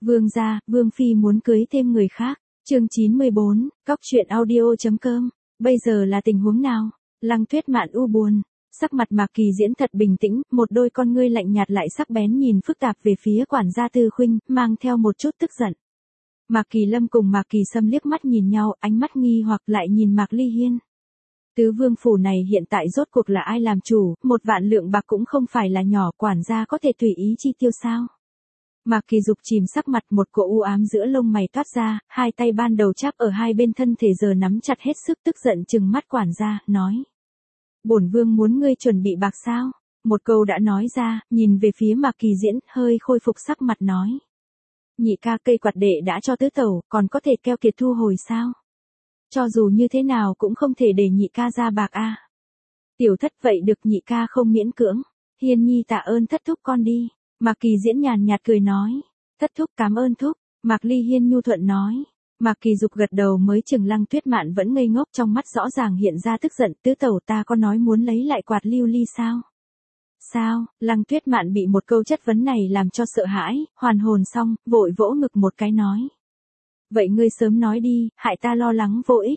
Vương gia, Vương phi muốn cưới thêm người khác. Chương 94, Cóc truyện audio.com. Bây giờ là tình huống nào? Lăng Tuyết Mạn u buồn, sắc mặt Mạc Kỳ Diễn thật bình tĩnh, một đôi con ngươi lạnh nhạt lại sắc bén nhìn phức tạp về phía quản gia Tư Khuynh, mang theo một chút tức giận. Mạc Kỳ Lâm cùng Mạc Kỳ Sâm liếc mắt nhìn nhau, ánh mắt nghi hoặc lại nhìn Mạc Ly Hiên. Tứ vương phủ này hiện tại rốt cuộc là ai làm chủ, 1.000.000 lượng bạc cũng không phải là nhỏ, quản gia có thể tùy ý chi tiêu sao? Mạc Kỳ Dục chìm sắc mặt, một cỗ u ám giữa lông mày toát ra, hai tay ban đầu chắp ở hai bên thân thể giờ nắm chặt hết sức, tức giận trừng mắt quản gia, nói. Bổn vương muốn ngươi chuẩn bị bạc sao? Một câu đã nói ra, nhìn về phía Mạc Kỳ Diễn, hơi khôi phục sắc mặt nói. Nhị ca, cây quạt đệ đã cho tứ tẩu, còn có thể keo kiệt thu hồi sao? Cho dù như thế nào cũng không thể để nhị ca ra bạc a. Tiểu thất, vậy được, nhị ca không miễn cưỡng. Hiên nhi tạ ơn thất thúc, con đi. Mạc Kỳ Diễn nhàn nhạt cười nói. Thất thúc cảm ơn thúc. Mạc Ly Hiên nhu thuận nói. Mạc Kỳ Dục gật đầu, mới chừng Lăng Tuyết Mạn vẫn ngây ngốc, trong mắt rõ ràng hiện ra tức giận. Tứ tẩu, ta có nói muốn lấy lại quạt lưu ly sao? Sao? Lăng Tuyết Mạn bị một câu chất vấn này làm cho sợ hãi, hoàn hồn xong, vội vỗ ngực một cái nói. Vậy ngươi sớm nói đi, hại ta lo lắng vô ích.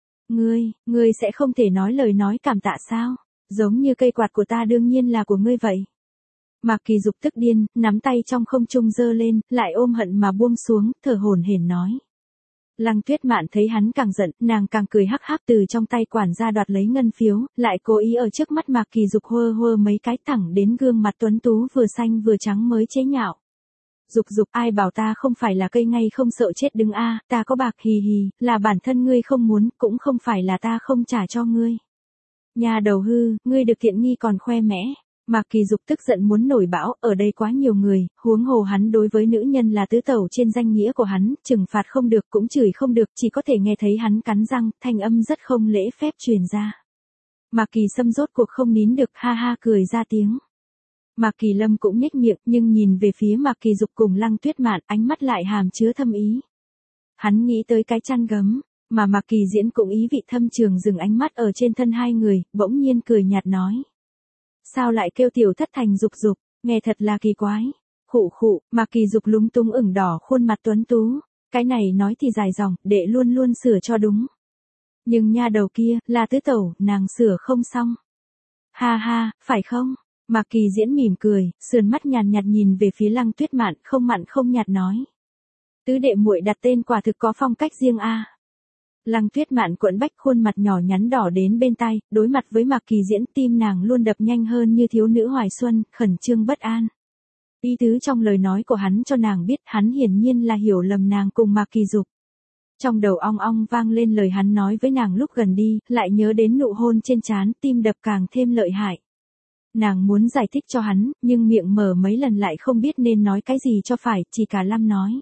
Ngươi sẽ không thể nói lời nói cảm tạ sao? Giống như cây quạt của ta đương nhiên là của ngươi vậy. Mạc Kỳ Dục tức điên, nắm tay trong không trung giơ lên, lại ôm hận mà buông xuống, thở hổn hển nói. Lăng Tuyết Mạn thấy hắn càng giận, nàng càng cười hắc hắc, từ trong tay quản gia đoạt lấy ngân phiếu, lại cố ý ở trước mắt Mạc Kỳ Dục hơ hơ mấy cái, thẳng đến gương mặt tuấn tú vừa xanh vừa trắng mới chế nhạo. Dục, ai bảo ta không phải là cây ngay không sợ chết đứng a, ta có bạc, hì hì, là bản thân ngươi không muốn, cũng không phải là ta không trả cho ngươi. Nhà đầu hư, ngươi được tiện nghi còn khoe mẽ. Mạc Kỳ Dục tức giận muốn nổi bão, ở đây quá nhiều người, huống hồ hắn đối với nữ nhân là tứ tẩu trên danh nghĩa của hắn, trừng phạt không được cũng chửi không được, chỉ có thể nghe thấy hắn cắn răng, thanh âm rất không lễ phép truyền ra. Mạc Kỳ Sâm rốt cuộc không nín được, ha ha cười ra tiếng. Mạc Kỳ Lâm cũng nhếch miệng, nhưng nhìn về phía Mạc Kỳ Dục cùng Lăng Tuyết Mạn, ánh mắt lại hàm chứa thâm ý. Hắn nghĩ tới cái chăn gấm, mà Mạc Kỳ Diễn cũng ý vị thâm trường dừng ánh mắt ở trên thân hai người, bỗng nhiên cười nhạt nói. Sao lại kêu tiểu thất thành Dục, nghe thật là kỳ quái. Khụ, Mạc Kỳ Dục lúng túng ửng đỏ khuôn mặt tuấn tú. Cái này nói thì dài dòng, đệ luôn luôn sửa cho đúng. Nhưng nha đầu kia, là tứ tẩu, nàng sửa không xong. Ha, phải không? Mạc Kỳ Diễn mỉm cười, sườn mắt nhàn nhạt nhìn về phía Lăng Tuyết Mạn, không mặn không nhạt nói. Tứ đệ muội đặt tên quả thực có phong cách riêng a. Lăng Tuyết Mạn cuộn bách, khuôn mặt nhỏ nhắn đỏ đến bên tai, đối mặt với Mạc Kỳ Diễn, tim nàng luôn đập nhanh hơn như thiếu nữ hoài xuân, khẩn trương bất an. Ý tứ trong lời nói của hắn cho nàng biết, hắn hiển nhiên là hiểu lầm nàng cùng Mạc Kỳ Dục. Trong đầu ong ong vang lên lời hắn nói với nàng lúc gần đi, lại nhớ đến nụ hôn trên trán, tim đập càng thêm lợi hại. Nàng muốn giải thích cho hắn, nhưng miệng mở mấy lần lại không biết nên nói cái gì cho phải, chỉ cả lăm nói.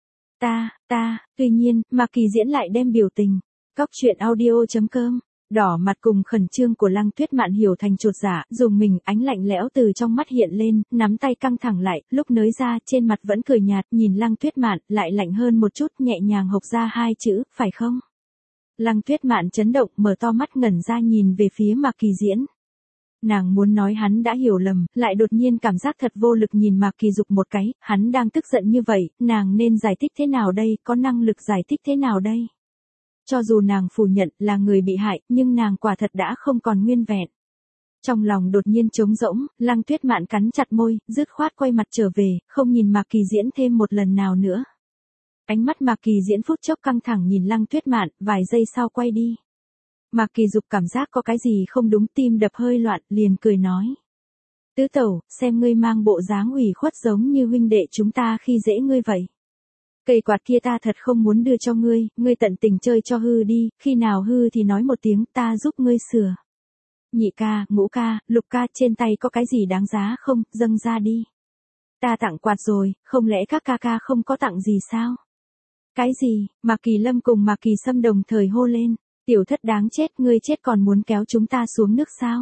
Tuy nhiên, Mạc Kỳ Diễn lại đem biểu tình. Cóc truyện audio.com. Đỏ mặt cùng khẩn trương của Lăng Tuyết Mạn hiểu thành chột dạ, dùng mình, ánh lạnh lẽo từ trong mắt hiện lên, nắm tay căng thẳng lại, lúc nới ra, trên mặt vẫn cười nhạt, nhìn Lăng Tuyết Mạn, lại lạnh hơn một chút, nhẹ nhàng hộc ra hai chữ, phải không? Lăng Tuyết Mạn chấn động, mở to mắt ngẩn ra nhìn về phía Mạc Kỳ Diễn. Nàng muốn nói hắn đã hiểu lầm, lại đột nhiên cảm giác thật vô lực nhìn Mạc Kỳ Dục một cái, hắn đang tức giận như vậy, nàng nên giải thích thế nào đây, có năng lực giải thích thế nào đây? Cho dù nàng phủ nhận là người bị hại, nhưng nàng quả thật đã không còn nguyên vẹn. Trong lòng đột nhiên trống rỗng, Lăng Tuyết Mạn cắn chặt môi, dứt khoát quay mặt trở về, không nhìn Mạc Kỳ Diễn thêm một lần nào nữa. Ánh mắt Mạc Kỳ Diễn phút chốc căng thẳng nhìn Lăng Tuyết Mạn, vài giây sau quay đi. Mạc Kỳ Dục cảm giác có cái gì không đúng, tim đập hơi loạn, liền cười nói. Tứ tẩu, xem ngươi mang bộ dáng ủy khuất giống như huynh đệ chúng ta khi dễ ngươi vậy. Cây quạt kia ta thật không muốn đưa cho ngươi, ngươi tận tình chơi cho hư đi, khi nào hư thì nói một tiếng, ta giúp ngươi sửa. Nhị ca, ngũ ca, lục ca, trên tay có cái gì đáng giá không, dâng ra đi. Ta tặng quạt rồi, không lẽ các ca không có tặng gì sao? Cái gì? Mạc Kỳ Lâm cùng Mạc Kỳ Sâm đồng thời hô lên. Tiểu thất đáng chết, ngươi chết còn muốn kéo chúng ta xuống nước sao?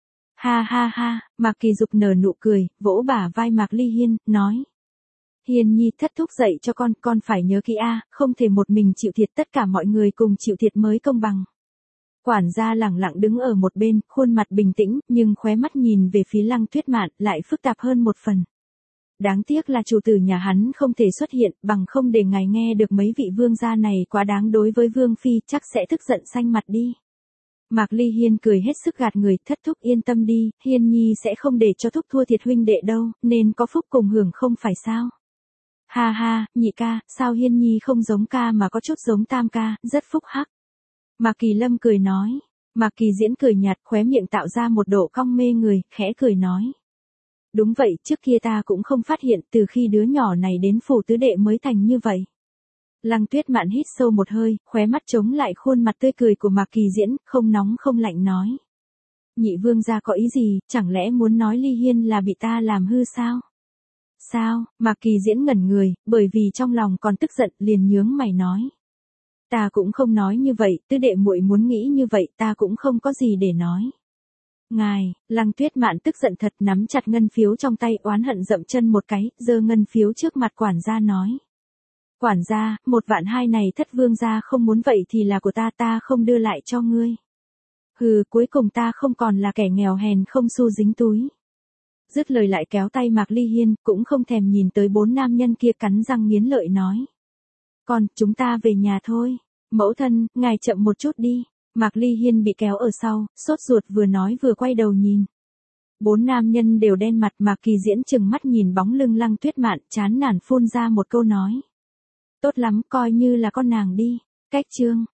Ha, Mạc Kỳ Dục nở nụ cười, vỗ bả vai Mạc Ly Hiên, nói. Hiên nhi, thất thúc dạy cho con phải nhớ kỹ a, không thể một mình chịu thiệt, tất cả mọi người cùng chịu thiệt mới công bằng. Quản gia lẳng lặng đứng ở một bên, khuôn mặt bình tĩnh, nhưng khóe mắt nhìn về phía Lăng Tuyết Mạn lại phức tạp hơn một phần. Đáng tiếc là chủ tử nhà hắn không thể xuất hiện, bằng không để ngài nghe được mấy vị vương gia này quá đáng đối với vương phi, chắc sẽ tức giận xanh mặt đi. Mạc Ly Hiên cười hết sức gạt người, thất thúc yên tâm đi, Hiên nhi sẽ không để cho thúc thua thiệt huynh đệ đâu, nên có phúc cùng hưởng không phải sao. Ha ha, nhị ca, sao Hiên nhi không giống ca mà có chút giống tam ca, rất phúc hắc. Mạc Kỳ Lâm cười nói. Mạc Kỳ Diễn cười nhạt, khóe miệng tạo ra một độ cong mê người, khẽ cười nói. Đúng vậy, trước kia ta cũng không phát hiện, từ khi đứa nhỏ này đến phủ tứ đệ mới thành như vậy. Lăng Tuyết Mạn hít sâu một hơi, khóe mắt chống lại khuôn mặt tươi cười của Mạc Kỳ Diễn, không nóng không lạnh nói. Nhị vương gia có ý gì, chẳng lẽ muốn nói Ly Hiên là bị ta làm hư sao? Sao? Mạc Kỳ Diễn ngẩn người, bởi vì trong lòng còn tức giận, liền nhướng mày nói. Ta cũng không nói như vậy, tứ đệ muội muốn nghĩ như vậy, ta cũng không có gì để nói. Ngài, Lăng Tuyết Mạn tức giận thật, nắm chặt ngân phiếu trong tay, oán hận dậm chân một cái, giơ ngân phiếu trước mặt quản gia nói. Quản gia, 1.200.000 này thất vương gia không muốn vậy thì là của ta, ta không đưa lại cho ngươi. Hừ, cuối cùng ta không còn là kẻ nghèo hèn không xu dính túi. Dứt lời lại kéo tay Mạc Ly Hiên, cũng không thèm nhìn tới 4 nam nhân kia, cắn răng nghiến lợi nói. Còn, chúng ta về nhà thôi. Mẫu thân, ngài chậm một chút đi. Mạc Ly Hiên bị kéo ở sau, sốt ruột vừa nói vừa quay đầu nhìn. 4 nam nhân đều đen mặt, Mạc Kỳ Diễn chừng mắt nhìn bóng lưng Lăng Tuyết Mạn, chán nản phun ra một câu nói. Tốt lắm, coi như là con nàng đi. Cách chương.